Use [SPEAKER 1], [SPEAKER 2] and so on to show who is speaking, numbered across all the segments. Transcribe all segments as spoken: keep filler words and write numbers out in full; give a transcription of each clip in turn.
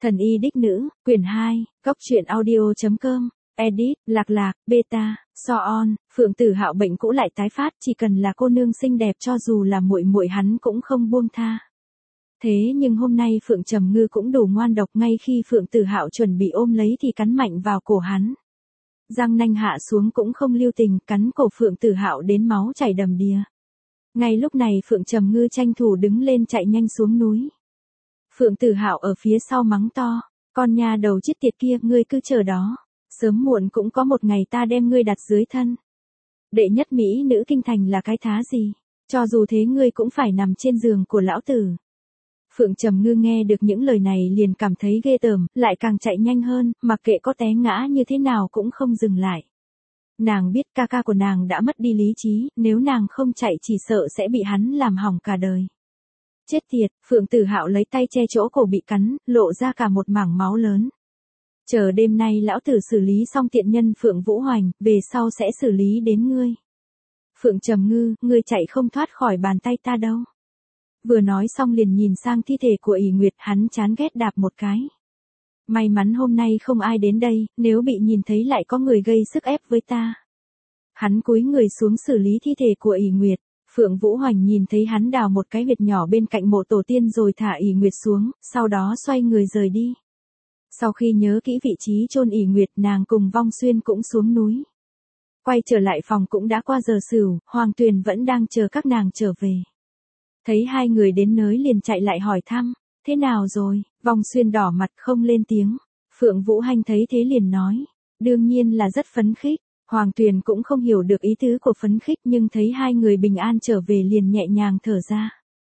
[SPEAKER 1] Thần y đích nữ, quyển hai, góc truyện audio.com, edit, lạc lạc, beta, so on, Phượng Tử Hạo bệnh cũ lại tái phát, chỉ cần là cô nương xinh đẹp cho dù là muội muội hắn cũng không buông tha. Thế nhưng hôm nay Phượng Trầm Ngư cũng đủ ngoan độc, ngay khi Phượng Tử Hạo chuẩn bị ôm lấy thì cắn mạnh vào cổ hắn. Răng nanh hạ xuống cũng không lưu tình, cắn cổ Phượng Tử Hạo đến máu chảy đầm đìa. Ngay lúc này Phượng Trầm Ngư tranh thủ đứng lên chạy nhanh xuống núi. Phượng Tử Hạo ở phía sau mắng to, con nha đầu chết tiệt kia, ngươi cứ chờ đó, sớm muộn cũng có một ngày ta đem ngươi đặt dưới thân. Đệ nhất mỹ nữ kinh thành là cái thá gì, cho dù thế ngươi cũng phải nằm trên giường của lão tử. Phượng Trầm Ngư nghe được những lời này liền cảm thấy ghê tởm, lại càng chạy nhanh hơn, mặc kệ có té ngã như thế nào cũng không dừng lại. Nàng biết ca ca của nàng đã mất đi lý trí, nếu nàng không chạy chỉ sợ sẽ bị hắn làm hỏng cả đời. Chết tiệt, Phượng Tử Hạo lấy tay che chỗ cổ bị cắn, lộ ra cả một mảng máu lớn. Chờ đêm nay lão tử xử lý xong tiện nhân Phượng Vũ Hoành, về sau sẽ xử lý đến ngươi. Phượng Trầm Ngư, ngươi chạy không thoát khỏi bàn tay ta đâu. Vừa nói xong liền nhìn sang thi thể của ỷ Nguyệt, hắn chán ghét đạp một cái. May mắn hôm nay không ai đến đây, nếu bị nhìn thấy lại có người gây sức ép với ta. Hắn cúi người xuống xử lý thi thể của ỷ Nguyệt. Phượng Vũ Hoành nhìn thấy hắn đào một cái huyệt nhỏ bên cạnh mộ tổ tiên rồi thả ỷ Nguyệt xuống, sau đó xoay người rời đi. Sau khi nhớ kỹ vị trí chôn ỷ Nguyệt, nàng cùng Vong Xuyên cũng xuống núi. Quay trở lại phòng cũng đã qua giờ sửu, Hoàng Tuyền vẫn đang chờ các nàng trở về. Thấy hai người đến nơi liền chạy lại hỏi thăm, thế nào rồi? Vong Xuyên đỏ mặt không lên tiếng. Phượng Vũ Hành thấy thế liền nói, đương nhiên là rất phấn khích. Hoàng Tuyền cũng không hiểu được ý tứ của phấn khích, nhưng thấy hai người bình an trở về liền nhẹ nhàng thở ra.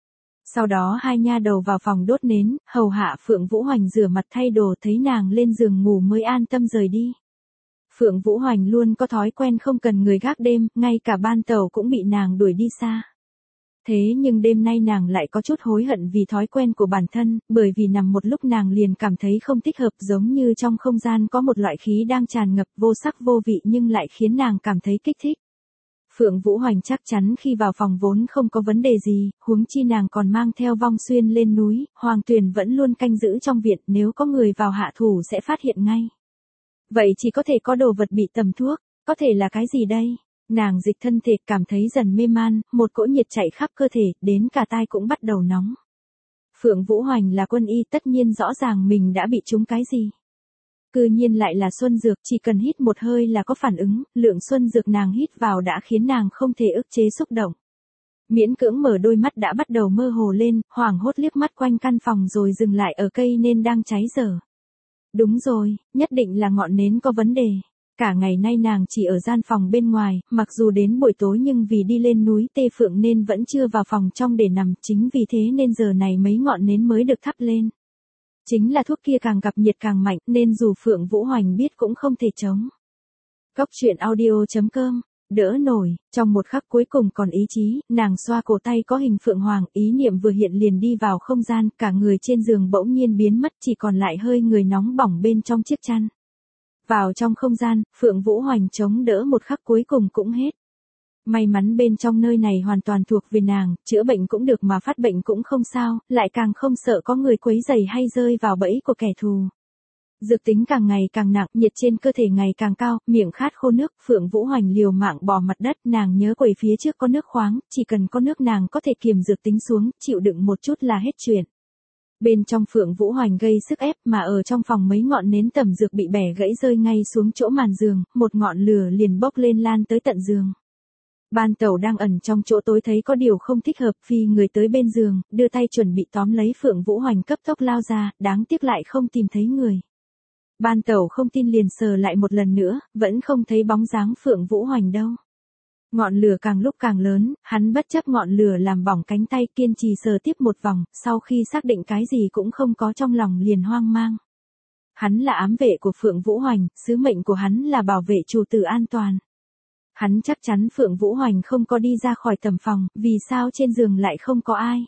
[SPEAKER 1] Sau đó hai nha đầu vào phòng đốt nến, hầu hạ Phượng Vũ Hoành rửa mặt thay đồ, thấy nàng lên giường ngủ mới an tâm rời đi. Phượng Vũ Hoành luôn có thói quen không cần người gác đêm, ngay cả ban tàu cũng bị nàng đuổi đi xa. Thế nhưng đêm nay nàng lại có chút hối hận vì thói quen của bản thân, bởi vì nằm một lúc nàng liền cảm thấy không thích hợp, giống như trong không gian có một loại khí đang tràn ngập vô sắc vô vị nhưng lại khiến nàng cảm thấy kích thích. Phượng Vũ Hoành chắc chắn khi vào phòng vốn không có vấn đề gì, huống chi nàng còn mang theo Vong Xuyên lên núi, Hoàng Tuyền vẫn luôn canh giữ trong viện, nếu có người vào hạ thủ sẽ phát hiện ngay. Vậy chỉ có thể có đồ vật bị tầm thuốc, có thể là cái gì đây? Nàng dịch thân thể, cảm thấy dần mê man, một cỗ nhiệt chạy khắp cơ thể, đến cả tai cũng bắt đầu nóng. Phượng Vũ Hoành là quân y, tất nhiên rõ ràng mình đã bị trúng cái gì. Cư nhiên lại là xuân dược, chỉ cần hít một hơi là có phản ứng, lượng xuân dược nàng hít vào đã khiến nàng không thể ức chế xúc động. Miễn cưỡng mở đôi mắt đã bắt đầu mơ hồ lên, hoảng hốt liếc mắt quanh căn phòng rồi dừng lại ở cây nến đang cháy dở. Đúng rồi, nhất định là ngọn nến có vấn đề. Cả ngày nay nàng chỉ ở gian phòng bên ngoài, mặc dù đến buổi tối nhưng vì đi lên núi Tê Phượng nên vẫn chưa vào phòng trong để nằm, chính vì thế nên giờ này mấy ngọn nến mới được thắp lên. Chính là thuốc kia càng gặp nhiệt càng mạnh, nên dù Phượng Vũ Hoành biết cũng không thể chống. Góc truyện audio.com, đỡ nổi, trong một khắc cuối cùng còn ý chí, nàng xoa cổ tay có hình Phượng Hoàng, ý niệm vừa hiện liền đi vào không gian, cả người trên giường bỗng nhiên biến mất, chỉ còn lại hơi người nóng bỏng bên trong chiếc chăn. Vào trong không gian, Phượng Vũ Hoành chống đỡ một khắc cuối cùng cũng hết. May mắn bên trong nơi này hoàn toàn thuộc về nàng, chữa bệnh cũng được mà phát bệnh cũng không sao, lại càng không sợ có người quấy rầy hay rơi vào bẫy của kẻ thù. Dược tính càng ngày càng nặng, nhiệt trên cơ thể ngày càng cao, miệng khát khô nước, Phượng Vũ Hoành liều mạng bò mặt đất, nàng nhớ quầy phía trước có nước khoáng, chỉ cần có nước nàng có thể kiềm dược tính xuống, chịu đựng một chút là hết chuyện. Bên trong Phượng Vũ Hoành gây sức ép, mà ở trong phòng mấy ngọn nến tẩm dược bị bẻ gãy rơi ngay xuống chỗ màn giường, một ngọn lửa liền bốc lên lan tới tận giường. Ban Tẩu đang ẩn trong chỗ tối thấy có điều không thích hợp, phi người tới bên giường, đưa tay chuẩn bị tóm lấy Phượng Vũ Hoành, cấp tốc lao ra, đáng tiếc lại không tìm thấy người. Ban Tẩu không tin liền sờ lại một lần nữa, vẫn không thấy bóng dáng Phượng Vũ Hoành đâu. Ngọn lửa càng lúc càng lớn, hắn bất chấp ngọn lửa làm bỏng cánh tay, kiên trì sờ tiếp một vòng, sau khi xác định cái gì cũng không có trong lòng liền hoang mang. Hắn là ám vệ của Phượng Vũ Hoành, sứ mệnh của hắn là bảo vệ chủ tử an toàn. Hắn chắc chắn Phượng Vũ Hoành không có đi ra khỏi tầm phòng, vì sao trên giường lại không có ai.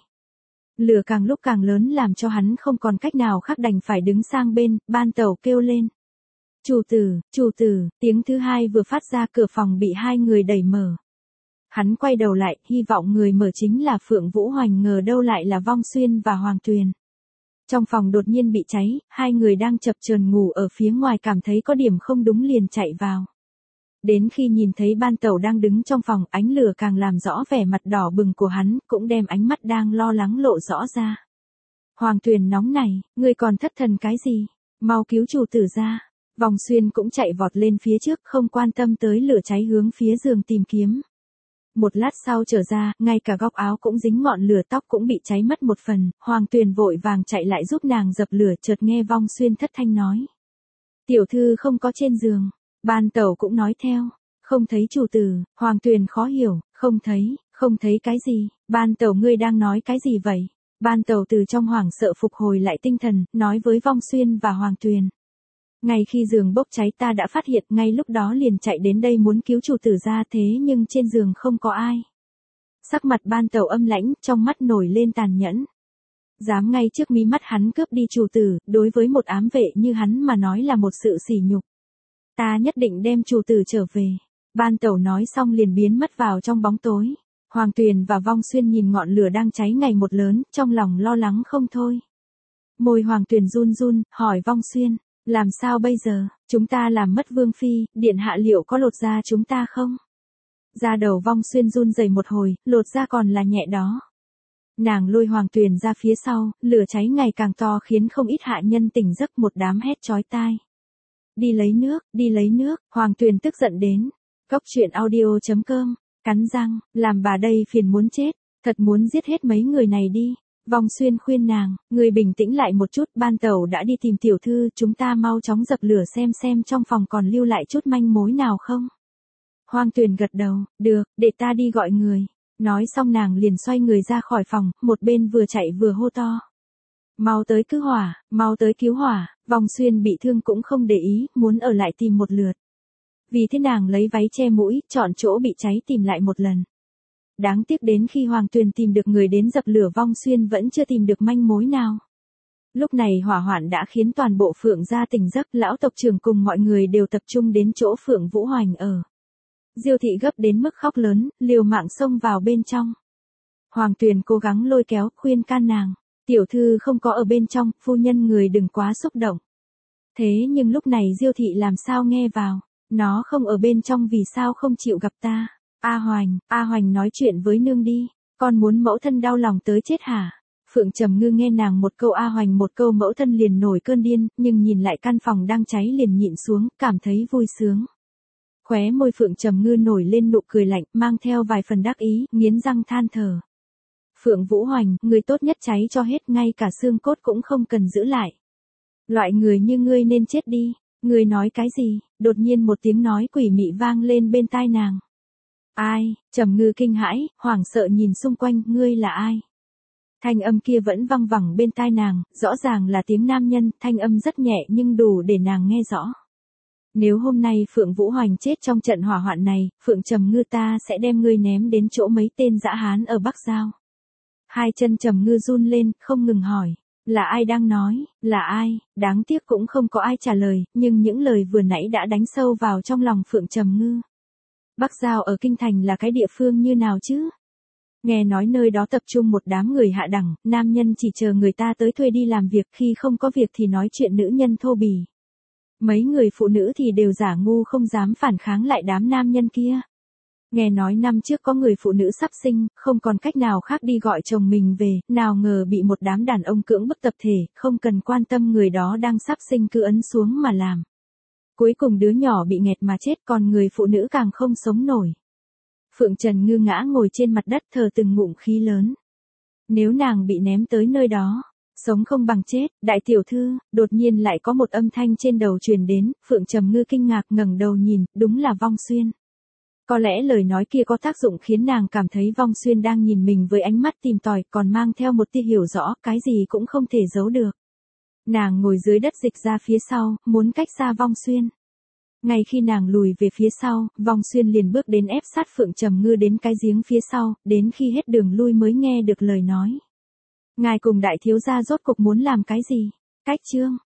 [SPEAKER 1] Lửa càng lúc càng lớn làm cho hắn không còn cách nào khác đành phải đứng sang bên, Ban Tẩu kêu lên. Chủ tử, chủ tử, tiếng thứ hai vừa phát ra cửa phòng bị hai người đẩy mở. Hắn quay đầu lại, hy vọng người mở chính là Phượng Vũ Hoành, ngờ đâu lại là Vong Xuyên và Hoàng Tuyền. Trong phòng đột nhiên bị cháy, hai người đang chập chờn ngủ ở phía ngoài cảm thấy có điểm không đúng liền chạy vào. Đến khi nhìn thấy ban tẩu đang đứng trong phòng, ánh lửa càng làm rõ vẻ mặt đỏ bừng của hắn, cũng đem ánh mắt đang lo lắng lộ rõ ra. Hoàng Tuyền nóng này, ngươi còn thất thần cái gì? Mau cứu chủ tử ra. Vong Xuyên cũng chạy vọt lên phía trước, không quan tâm tới lửa cháy hướng phía giường tìm kiếm. Một lát sau trở ra, ngay cả góc áo cũng dính ngọn lửa, tóc cũng bị cháy mất một phần, Hoàng Tuyền vội vàng chạy lại giúp nàng dập lửa, chợt nghe Vong Xuyên thất thanh nói. Tiểu thư không có trên giường. Ban tẩu cũng nói theo. Không thấy chủ tử. Hoàng Tuyền khó hiểu, không thấy, không thấy cái gì, ban tẩu ngươi đang nói cái gì vậy? Ban tẩu từ trong hoảng sợ phục hồi lại tinh thần, nói với Vong Xuyên và Hoàng Tuyền. Ngay khi giường bốc cháy ta đã phát hiện, ngay lúc đó liền chạy đến đây muốn cứu chủ tử ra, thế nhưng trên giường không có ai. Sắc mặt ban tẩu âm lãnh, trong mắt nổi lên tàn nhẫn. Dám ngay trước mí mắt hắn cướp đi chủ tử, đối với một ám vệ như hắn mà nói là một sự sỉ nhục. Ta nhất định đem chủ tử trở về. Ban tẩu nói xong liền biến mất vào trong bóng tối. Hoàng Tuyền và Vong Xuyên nhìn ngọn lửa đang cháy ngày một lớn, trong lòng lo lắng không thôi. Môi Hoàng Tuyền run run, hỏi Vong Xuyên, làm sao bây giờ, chúng ta làm mất vương phi, điện hạ liệu có lột da chúng ta không? Da đầu Vong Xuyên run rẩy một hồi, lột da còn là nhẹ đó. Nàng lôi Hoàng Tuyền ra phía sau, lửa cháy ngày càng to khiến không ít hạ nhân tỉnh giấc, một đám hét chói tai. Đi lấy nước, đi lấy nước, Hoàng Tuyền tức giận đến. Cốc truyện audio chấm com, cắn răng, làm bà đây phiền muốn chết, thật muốn giết hết mấy người này đi. Vong Xuyên khuyên nàng, người bình tĩnh lại một chút, ban tẩu đã đi tìm tiểu thư, chúng ta mau chóng dập lửa xem xem trong phòng còn lưu lại chút manh mối nào không. Hoàng Tuyền gật đầu, được, để ta đi gọi người. Nói xong nàng liền xoay người ra khỏi phòng, một bên vừa chạy vừa hô to. Mau tới cứu hỏa, mau tới cứu hỏa. Vong Xuyên bị thương cũng không để ý, muốn ở lại tìm một lượt. Vì thế nàng lấy váy che mũi, chọn chỗ bị cháy tìm lại một lần. Đáng tiếc đến khi Hoàng Tuyền tìm được người đến dập lửa, Vong Xuyên vẫn chưa tìm được manh mối nào. Lúc này hỏa hoạn đã khiến toàn bộ Phượng gia tỉnh giấc, lão tộc trưởng cùng mọi người đều tập trung đến chỗ Phượng Vũ Hoành ở. Diêu thị gấp đến mức khóc lớn, liều mạng xông vào bên trong. Hoàng Tuyền cố gắng lôi kéo, khuyên can nàng. Tiểu thư không có ở bên trong, phu nhân người đừng quá xúc động. Thế nhưng lúc này Diêu thị làm sao nghe vào, nó không ở bên trong vì sao không chịu gặp ta. A Hoành, A Hoành nói chuyện với nương đi, con muốn mẫu thân đau lòng tới chết hả? Phượng Trầm Ngư nghe nàng một câu A Hoành một câu mẫu thân liền nổi cơn điên, nhưng nhìn lại căn phòng đang cháy liền nhịn xuống, cảm thấy vui sướng. Khóe môi Phượng Trầm Ngư nổi lên nụ cười lạnh, mang theo vài phần đắc ý, nghiến răng than thở. Phượng Vũ Hoành, người tốt nhất cháy cho hết, ngay cả xương cốt cũng không cần giữ lại. Loại người như ngươi nên chết đi. Ngươi nói cái gì? Đột nhiên một tiếng nói quỷ mị vang lên bên tai nàng. Ai? Trầm Ngư kinh hãi, hoảng sợ nhìn xung quanh, ngươi là ai? Thanh âm kia vẫn văng vẳng bên tai nàng, rõ ràng là tiếng nam nhân, thanh âm rất nhẹ nhưng đủ để nàng nghe rõ. Nếu hôm nay Phượng Vũ Hoành chết trong trận hỏa hoạn này, Phượng Trầm Ngư ta sẽ đem ngươi ném đến chỗ mấy tên dã hán ở Bắc Giao. Hai chân Trầm Ngư run lên, không ngừng hỏi. Là ai đang nói, là ai, đáng tiếc cũng không có ai trả lời, nhưng những lời vừa nãy đã đánh sâu vào trong lòng Phượng Trầm Ngư. Bắc Giao ở Kinh Thành là cái địa phương như nào chứ? Nghe nói nơi đó tập trung một đám người hạ đẳng, nam nhân chỉ chờ người ta tới thuê đi làm việc, khi không có việc thì nói chuyện nữ nhân thô bỉ. Mấy người phụ nữ thì đều giả ngu không dám phản kháng lại đám nam nhân kia. Nghe nói năm trước có người phụ nữ sắp sinh, không còn cách nào khác đi gọi chồng mình về, nào ngờ bị một đám đàn ông cưỡng bức tập thể, không cần quan tâm người đó đang sắp sinh cứ ấn xuống mà làm. Cuối cùng đứa nhỏ bị nghẹt mà chết, còn người phụ nữ càng không sống nổi. Phượng Trần Ngư ngã ngồi trên mặt đất thở từng ngụm khí lớn. Nếu nàng bị ném tới nơi đó, sống không bằng chết, đại tiểu thư, đột nhiên lại có một âm thanh trên đầu truyền đến, Phượng Trầm Ngư kinh ngạc ngẩng đầu nhìn, đúng là Vong Xuyên. Có lẽ lời nói kia có tác dụng khiến nàng cảm thấy Vong Xuyên đang nhìn mình với ánh mắt tìm tòi, còn mang theo một tia hiểu rõ, cái gì cũng không thể giấu được. Nàng ngồi dưới đất dịch ra phía sau, muốn cách xa Vong Xuyên. Ngay khi nàng lùi về phía sau, Vong Xuyên liền bước đến ép sát Phượng Trầm Ngư đến cái giếng phía sau, đến khi hết đường lui mới nghe được lời nói. Ngài cùng đại thiếu gia rốt cục muốn làm cái gì? Cách chương.